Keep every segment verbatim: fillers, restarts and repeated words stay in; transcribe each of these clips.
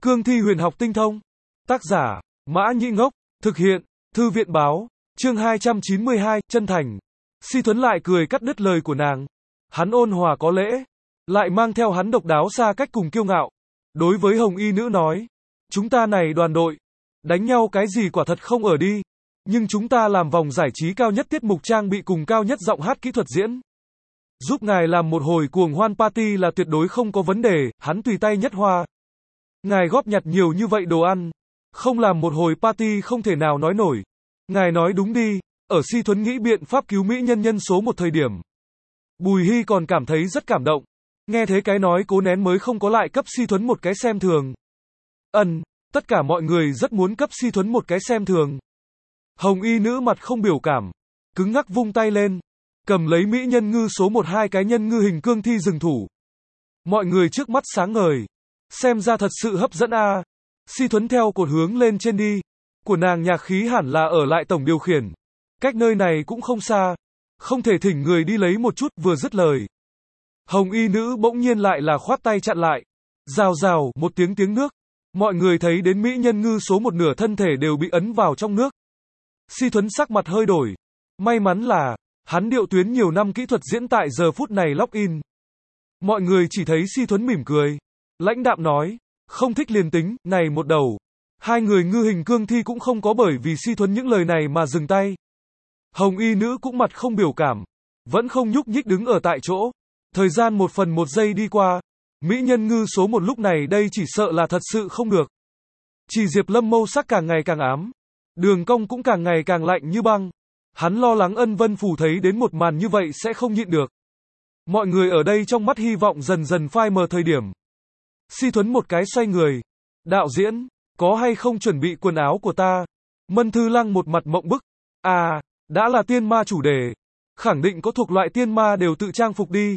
Cương thi huyền học tinh thông. Tác giả, Mã Nhĩ Ngốc. Thực hiện, Thư viện báo. Chương hai trăm chín mươi hai, chân thành. Si Thuấn lại cười cắt đứt lời của nàng. Hắn ôn hòa có lễ, lại mang theo hắn độc đáo xa cách cùng kiêu ngạo. Đối với Hồng Y nữ nói, chúng ta này đoàn đội, đánh nhau cái gì quả thật không ở đi, nhưng chúng ta làm vòng giải trí cao nhất tiết mục trang bị cùng cao nhất giọng hát kỹ thuật diễn. Giúp ngài làm một hồi cuồng hoan party là tuyệt đối không có vấn đề, hắn tùy tay nhất hoa. Ngài góp nhặt nhiều như vậy đồ ăn, không làm một hồi party không thể nào nói nổi. Ngài nói đúng đi, ở Si Thuấn nghĩ biện pháp cứu mỹ nhân nhân số một thời điểm. Bùi Hy còn cảm thấy rất cảm động. Nghe thế cái nói cố nén mới không có lại cấp Si Thuấn một cái xem thường. Ân, tất cả mọi người rất muốn cấp Si Thuấn một cái xem thường. Hồng Y nữ mặt không biểu cảm, cứng ngắc vung tay lên, cầm lấy mỹ nhân ngư số một hai cái nhân ngư hình cương thi dừng thủ. Mọi người trước mắt sáng ngời, xem ra thật sự hấp dẫn a. À. Si Thuấn theo cột hướng lên trên đi, của nàng nhạc khí hẳn là ở lại tổng điều khiển. Cách nơi này cũng không xa, không thể thỉnh người đi lấy một chút, vừa dứt lời. Hồng Y nữ bỗng nhiên lại là khoát tay chặn lại. Rào rào, một tiếng tiếng nước. Mọi người thấy đến mỹ nhân ngư số một nửa thân thể đều bị ấn vào trong nước. Si Thuấn sắc mặt hơi đổi. May mắn là, hắn điệu tuyến nhiều năm kỹ thuật diễn tại giờ phút này lock in. Mọi người chỉ thấy Si Thuấn mỉm cười. Lãnh đạm nói, không thích liền tính, này một đầu. Hai người ngư hình cương thi cũng không có bởi vì Si Thuấn những lời này mà dừng tay. Hồng Y nữ cũng mặt không biểu cảm, vẫn không nhúc nhích đứng ở tại chỗ. Thời gian một phần một giây đi qua, mỹ nhân ngư số một lúc này đây chỉ sợ là thật sự không được. Chỉ Diệp Lâm mâu sắc càng ngày càng ám, Đường Cong cũng càng ngày càng lạnh như băng. Hắn lo lắng Ân Vân Phủ thấy đến một màn như vậy sẽ không nhịn được. Mọi người ở đây trong mắt hy vọng dần dần phai mờ thời điểm. Si Thuấn một cái xoay người. Đạo diễn, có hay không chuẩn bị quần áo của ta? Mân Thư Lăng một mặt mộng bức. À, đã là tiên ma chủ đề, khẳng định có thuộc loại tiên ma đều tự trang phục đi.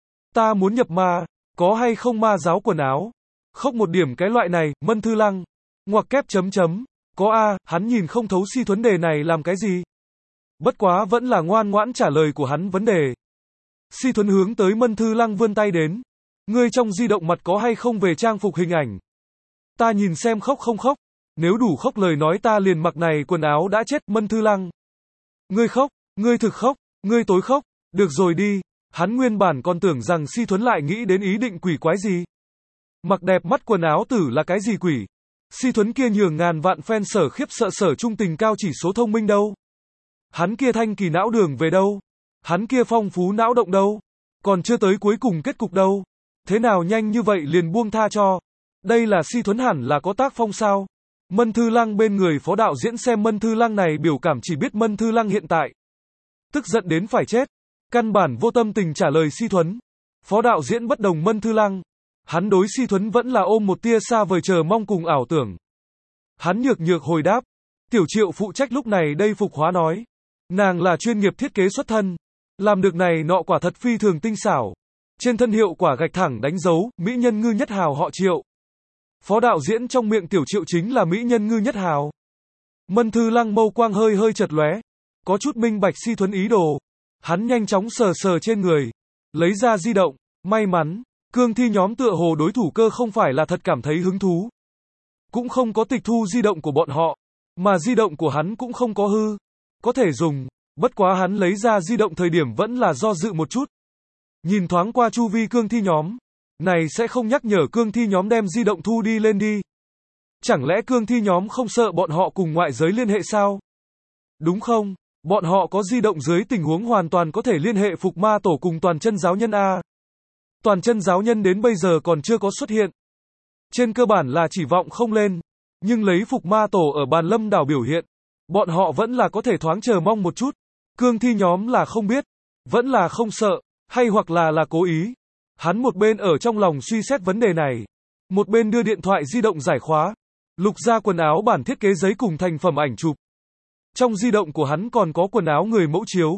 Ta muốn nhập ma, có hay không ma giáo quần áo? Khóc một điểm cái loại này, Mân Thư Lăng. Ngoặc kép chấm chấm. Có a, hắn nhìn không thấu Si Thuấn đề này làm cái gì. Bất quá vẫn là ngoan ngoãn trả lời của hắn vấn đề. Si Thuấn hướng tới Mân Thư Lăng vươn tay đến. Ngươi trong di động mặt có hay không về trang phục hình ảnh? Ta nhìn xem khóc không khóc. Nếu đủ khóc lời nói ta liền mặc này quần áo đã chết. Mân Thư Lăng. Ngươi khóc, ngươi thực khóc, ngươi tối khóc. Được rồi đi. Hắn nguyên bản còn tưởng rằng Si Thuấn lại nghĩ đến ý định quỷ quái gì. Mặc đẹp mắt quần áo tử là cái gì quỷ? Si Thuấn kia nhường ngàn vạn fan sở khiếp sợ sở trung tình cao chỉ số thông minh đâu? Hắn kia thanh kỳ não đường về đâu? Hắn kia phong phú não động đâu? Còn chưa tới cuối cùng kết cục đâu? Thế nào nhanh như vậy liền buông tha cho? Đây là Si Thuấn hẳn là có tác phong sao? Mân Thư Lăng bên người phó đạo diễn xem Mân Thư Lăng này biểu cảm chỉ biết Mân Thư Lăng hiện tại tức giận đến phải chết. Căn bản vô tâm tình trả lời Si Thuấn. Phó đạo diễn bất đồng Mân Thư Lăng. Hắn đối Si Thuấn vẫn là ôm một tia xa vời chờ mong cùng ảo tưởng. Hắn nhược nhược hồi đáp. Tiểu Triệu phụ trách lúc này đây phục hóa nói. Nàng là chuyên nghiệp thiết kế xuất thân. Làm được này nọ quả thật phi thường tinh xảo. Trên thân hiệu quả gạch thẳng đánh dấu, mỹ nhân ngư nhất hào họ Triệu. Phó đạo diễn trong miệng Tiểu Triệu chính là mỹ nhân ngư nhất hào. Mân Thư Lăng mâu quang hơi hơi chật lóe. Có chút minh bạch Si Thuấn ý đồ. Hắn nhanh chóng sờ sờ trên người. Lấy ra di động. May mắn. Cương thi nhóm tựa hồ đối thủ cơ không phải là thật cảm thấy hứng thú. Cũng không có tịch thu di động của bọn họ. Mà di động của hắn cũng không có hư. Có thể dùng. Bất quá hắn lấy ra di động thời điểm vẫn là do dự một chút. Nhìn thoáng qua chu vi cương thi nhóm. Này sẽ không nhắc nhở cương thi nhóm đem di động thu đi lên đi. Chẳng lẽ cương thi nhóm không sợ bọn họ cùng ngoại giới liên hệ sao? Đúng không? Bọn họ có di động dưới tình huống hoàn toàn có thể liên hệ Phục Ma Tổ cùng Toàn Chân Giáo Nhân a. Toàn Chân Giáo Nhân đến bây giờ còn chưa có xuất hiện. Trên cơ bản là chỉ vọng không lên. Nhưng lấy Phục Ma Tổ ở Bàn Lâm đảo biểu hiện. Bọn họ vẫn là có thể thoáng chờ mong một chút. Cương thi nhóm là không biết. Vẫn là không sợ. Hay hoặc là là cố ý. Hắn một bên ở trong lòng suy xét vấn đề này. Một bên đưa điện thoại di động giải khóa. Lục ra quần áo bản thiết kế giấy cùng thành phẩm ảnh chụp. Trong di động của hắn còn có quần áo người mẫu chiếu.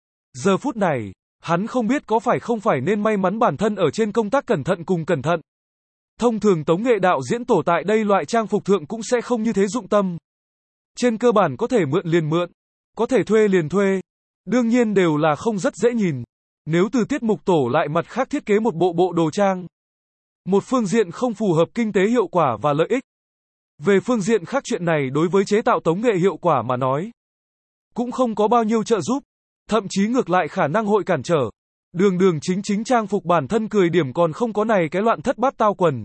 Giờ phút này, hắn không biết có phải không phải nên may mắn bản thân ở trên công tác cẩn thận cùng cẩn thận. Thông thường tống nghệ đạo diễn tổ tại đây loại trang phục thượng cũng sẽ không như thế dụng tâm. Trên cơ bản có thể mượn liền mượn, có thể thuê liền thuê. Đương nhiên đều là không rất dễ nhìn. Nếu từ tiết mục tổ lại mặt khác thiết kế một bộ bộ đồ trang. một phương diện không phù hợp kinh tế hiệu quả và lợi ích. Về phương diện khác chuyện này đối với chế tạo tống nghệ hiệu quả mà nói, cũng không có bao nhiêu trợ giúp, thậm chí ngược lại khả năng hội cản trở. Đường đường chính chính trang phục bản thân cười điểm còn không có này cái loạn thất bát tao quần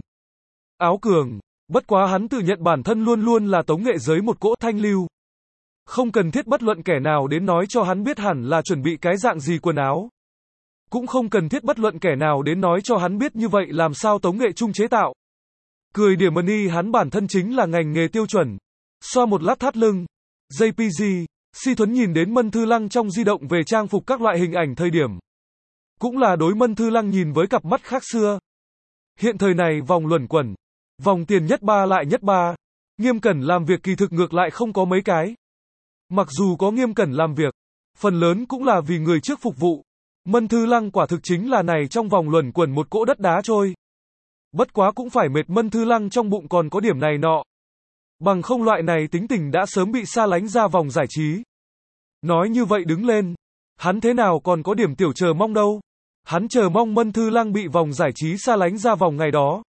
áo cường, bất quá hắn tự nhận bản thân luôn luôn là tống nghệ giới một cỗ thanh lưu. Không cần thiết bất luận kẻ nào đến nói cho hắn biết hẳn là chuẩn bị cái dạng gì quần áo. Cũng không cần thiết bất luận kẻ nào đến nói cho hắn biết như vậy làm sao tống nghệ chung chế tạo. Cười điểm money hắn bản thân chính là ngành nghề tiêu chuẩn. Xoa một lát thắt lưng. giê pê giê, Si Thuấn nhìn đến Mân Thư Lăng trong di động về trang phục các loại hình ảnh thời điểm. Cũng là đối Mân Thư Lăng nhìn với cặp mắt khác xưa. Hiện thời này vòng luẩn quẩn. Vòng tiền nhất ba lại nhất ba. Nghiêm cẩn làm việc kỳ thực ngược lại không có mấy cái. Mặc dù có nghiêm cẩn làm việc, phần lớn cũng là vì người trước phục vụ. Mân Thư Lăng quả thực chính là này trong vòng luẩn quẩn một cỗ đất đá trôi. Bất quá cũng phải mệt Mân Thư Lăng trong bụng còn có điểm này nọ. Bằng không loại này tính tình đã sớm bị xa lánh ra vòng giải trí. Nói như vậy đứng lên, hắn thế nào còn có điểm tiểu chờ mong đâu. Hắn chờ mong Mân Thư Lăng bị vòng giải trí xa lánh ra vòng ngày đó.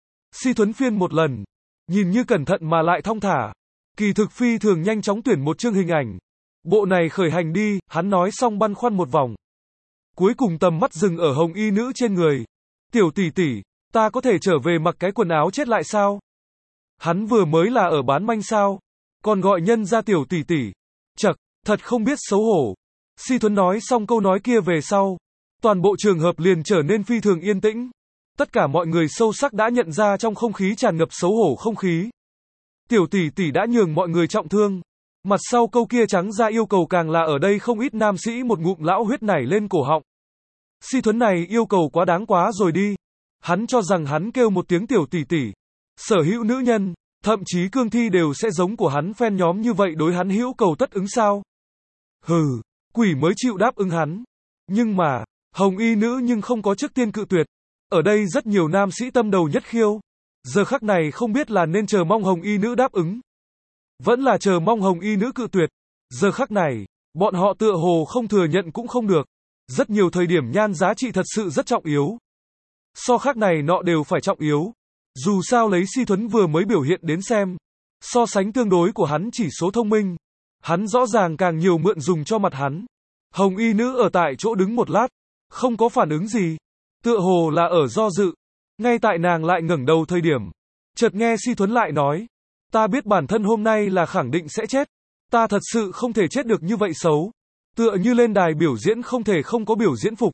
Si Thuấn phiên một lần, nhìn như cẩn thận mà lại thong thả. Kỳ thực phi thường nhanh chóng tuyển một chương hình ảnh. Bộ này khởi hành đi, hắn nói xong băn khoăn một vòng. Cuối cùng tầm mắt dừng ở hồng y nữ trên người. Tiểu tỷ tỷ, ta có thể trở về mặc cái quần áo chết lại sao? Hắn vừa mới là ở bán manh sao? Còn gọi nhân ra tiểu tỷ tỷ. Chậc, thật không biết xấu hổ. Si Thuấn nói xong câu nói kia về sau. Toàn bộ trường hợp liền trở nên phi thường yên tĩnh. Tất cả mọi người sâu sắc đã nhận ra trong không khí tràn ngập xấu hổ không khí. Tiểu tỷ tỷ đã nhường mọi người trọng thương. Mặt sau câu kia trắng ra yêu cầu càng là ở đây không ít nam sĩ một ngụm lão huyết nảy lên cổ họng. Si Thuấn này yêu cầu quá đáng quá rồi đi. Hắn cho rằng hắn kêu một tiếng tiểu tỷ tỷ. Sở hữu nữ nhân, thậm chí cương thi đều sẽ giống của hắn fan nhóm như vậy đối hắn hữu cầu tất ứng sao. Hừ, quỷ mới chịu đáp ứng hắn. Nhưng mà, hồng y nữ nhưng không có trước tiên cự tuyệt. Ở đây rất nhiều nam sĩ tâm đầu nhất khiêu. Giờ khắc này không biết là nên chờ mong hồng y nữ đáp ứng. Vẫn là chờ mong hồng y nữ cự tuyệt. Giờ khắc này, bọn họ tựa hồ không thừa nhận cũng không được. Rất nhiều thời điểm nhan giá trị thật sự rất trọng yếu. So khác này nọ đều phải trọng yếu. Dù sao lấy Si Thuấn vừa mới biểu hiện đến xem. So sánh tương đối của hắn chỉ số thông minh. Hắn rõ ràng càng nhiều mượn dùng cho mặt hắn. Hồng y nữ ở tại chỗ đứng một lát. Không có phản ứng gì. Tựa hồ là ở do dự. Ngay tại nàng lại ngẩng đầu thời điểm. Chợt nghe Si Thuấn lại nói. Ta biết bản thân hôm nay là khẳng định sẽ chết. Ta thật sự không thể chết được như vậy xấu. Tựa như lên đài biểu diễn không thể không có biểu diễn phục.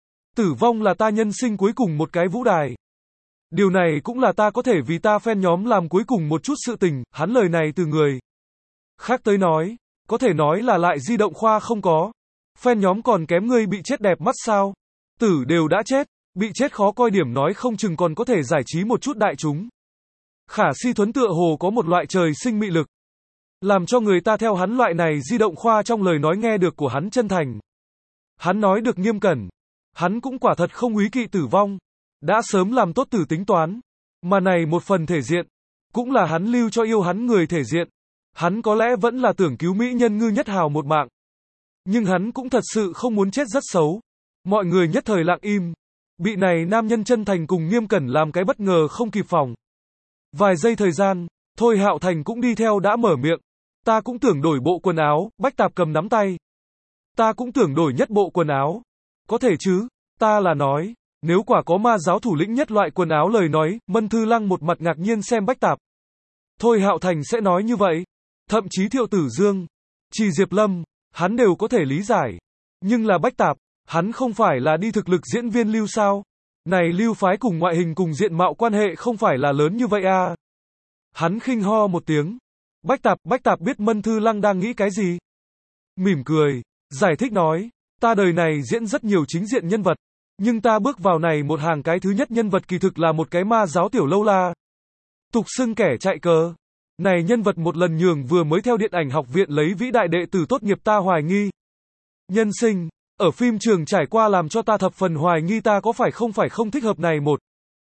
Tử vong là ta nhân sinh cuối cùng một cái vũ đài. Điều này cũng là ta có thể vì ta fan nhóm làm cuối cùng một chút sự tình. Hắn lời này từ người khác tới nói. Có thể nói là lại di động khoa không có. Fan nhóm còn kém ngươi bị chết đẹp mắt sao? Tử đều đã chết. Bị chết khó coi điểm nói không chừng còn có thể giải trí một chút đại chúng. Khả Si Thuấn tựa hồ có một loại trời sinh mị lực. Làm cho người ta theo hắn loại này di động khoa trong lời nói nghe được của hắn chân thành. Hắn nói được nghiêm cẩn. Hắn cũng quả thật không úy kỵ tử vong. Đã sớm làm tốt tử tính toán. Mà này một phần thể diện. Cũng là hắn lưu cho yêu hắn người thể diện. Hắn có lẽ vẫn là tưởng cứu mỹ nhân Ngư Nhất Hào một mạng. Nhưng hắn cũng thật sự không muốn chết rất xấu. Mọi người nhất thời lặng im. Bị này nam nhân chân thành cùng nghiêm cẩn làm cái bất ngờ không kịp phòng. Vài giây thời gian, Thôi Hạo Thành cũng đi theo đã mở miệng. Ta cũng tưởng đổi bộ quần áo, Bách Tạp cầm nắm tay. Ta cũng tưởng đổi nhất bộ quần áo. Có thể chứ, ta là nói, nếu quả có ma giáo thủ lĩnh nhất loại quần áo lời nói, Mân Thư Lăng một mặt ngạc nhiên xem Bách Tạp. Thôi Hạo Thành sẽ nói như vậy. Thậm chí Thiệu Tử Dương, Trì Diệp Lâm, hắn đều có thể lý giải. Nhưng là Bách Tạp, hắn không phải là đi thực lực diễn viên lưu sao? Này lưu phái cùng ngoại hình cùng diện mạo quan hệ không phải là lớn như vậy à? Hắn khinh ho một tiếng. Bách Tạp, Bách Tạp biết Mân Thư Lăng đang nghĩ cái gì? Mỉm cười, giải thích nói, ta đời này diễn rất nhiều chính diện nhân vật, nhưng ta bước vào này một hàng cái thứ nhất nhân vật kỳ thực là một cái ma giáo tiểu lâu la. Tục xưng kẻ chạy cờ. Này nhân vật một lần nhường vừa mới theo điện ảnh học viện lấy vĩ đại đệ tử tốt nghiệp ta hoài nghi. Nhân sinh, ở phim trường trải qua làm cho ta thập phần hoài nghi ta có phải không phải không thích hợp này một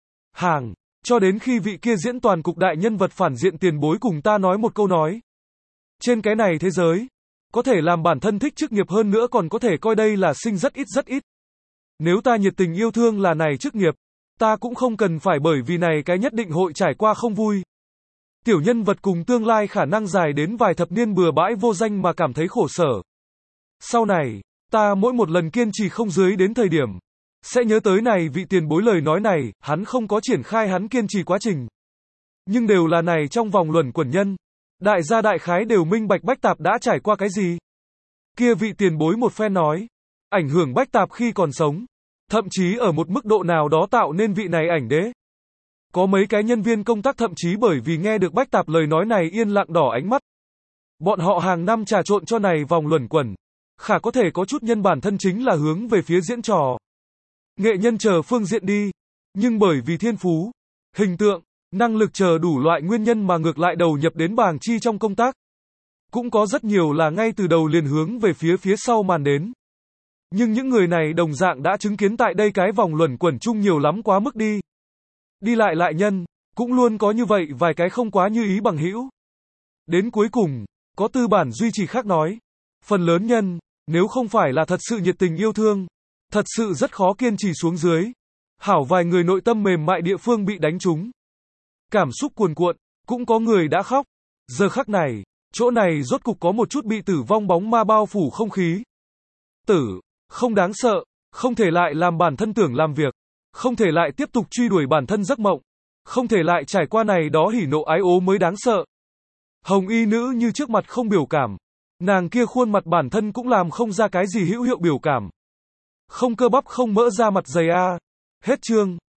hàng. Cho đến khi vị kia diễn toàn cục đại nhân vật phản diện tiền bối cùng ta nói một câu nói. Trên cái này thế giới, có thể làm bản thân thích chức nghiệp hơn nữa còn có thể coi đây là sinh rất ít rất ít. Nếu ta nhiệt tình yêu thương là này chức nghiệp, Ta cũng không cần phải bởi vì này cái nhất định hội trải qua không vui. Tiểu nhân vật cùng tương lai khả năng dài đến vài thập niên bừa bãi vô danh mà cảm thấy khổ sở. Sau này, ta mỗi một lần kiên trì không dưới đến thời điểm, sẽ nhớ tới này vị tiền bối lời nói này, hắn không có triển khai hắn kiên trì quá trình. Nhưng đều là này trong vòng luẩn quẩn nhân. Đại gia đại khái đều minh bạch Bách Tạp đã trải qua cái gì. Kia vị tiền bối một phen nói, ảnh hưởng Bách Tạp khi còn sống, thậm chí ở một mức độ nào đó tạo nên vị này ảnh đế. Có mấy cái nhân viên công tác thậm chí bởi vì nghe được Bách Tạp lời nói này yên lặng đỏ ánh mắt. Bọn họ hàng năm trà trộn cho này vòng luẩn quẩn, khả có thể có chút nhân bản thân chính là hướng về phía diễn trò. Nghệ nhân chờ phương diện đi, nhưng bởi vì thiên phú, hình tượng, năng lực chờ đủ loại nguyên nhân mà ngược lại đầu nhập đến bảng chi trong công tác. Cũng có rất nhiều là ngay từ đầu liền hướng về phía phía sau màn đến. Nhưng những người này đồng dạng đã chứng kiến tại đây cái vòng luẩn quẩn chung nhiều lắm quá mức đi. Đi lại lại nhân, cũng luôn có như vậy vài cái không quá như ý bằng hữu. Đến cuối cùng, có tư bản duy trì khác nói. Phần lớn nhân, nếu không phải là thật sự nhiệt tình yêu thương, thật sự rất khó kiên trì xuống dưới. Hảo vài người nội tâm mềm mại địa phương bị đánh trúng. Cảm xúc cuồn cuộn, cũng có người đã khóc. Giờ khắc này, chỗ này rốt cục có một chút bị tử vong bóng ma bao phủ không khí. Tử, không đáng sợ, không thể lại làm bản thân tưởng làm việc, không thể lại tiếp tục truy đuổi bản thân giấc mộng, không thể lại trải qua này đó hỉ nộ ái ố mới đáng sợ. Hồng y nữ như trước mặt không biểu cảm, nàng kia khuôn mặt bản thân cũng làm không ra cái gì hữu hiệu biểu cảm. Không cơ bắp không mỡ ra mặt dày a. Hết chương.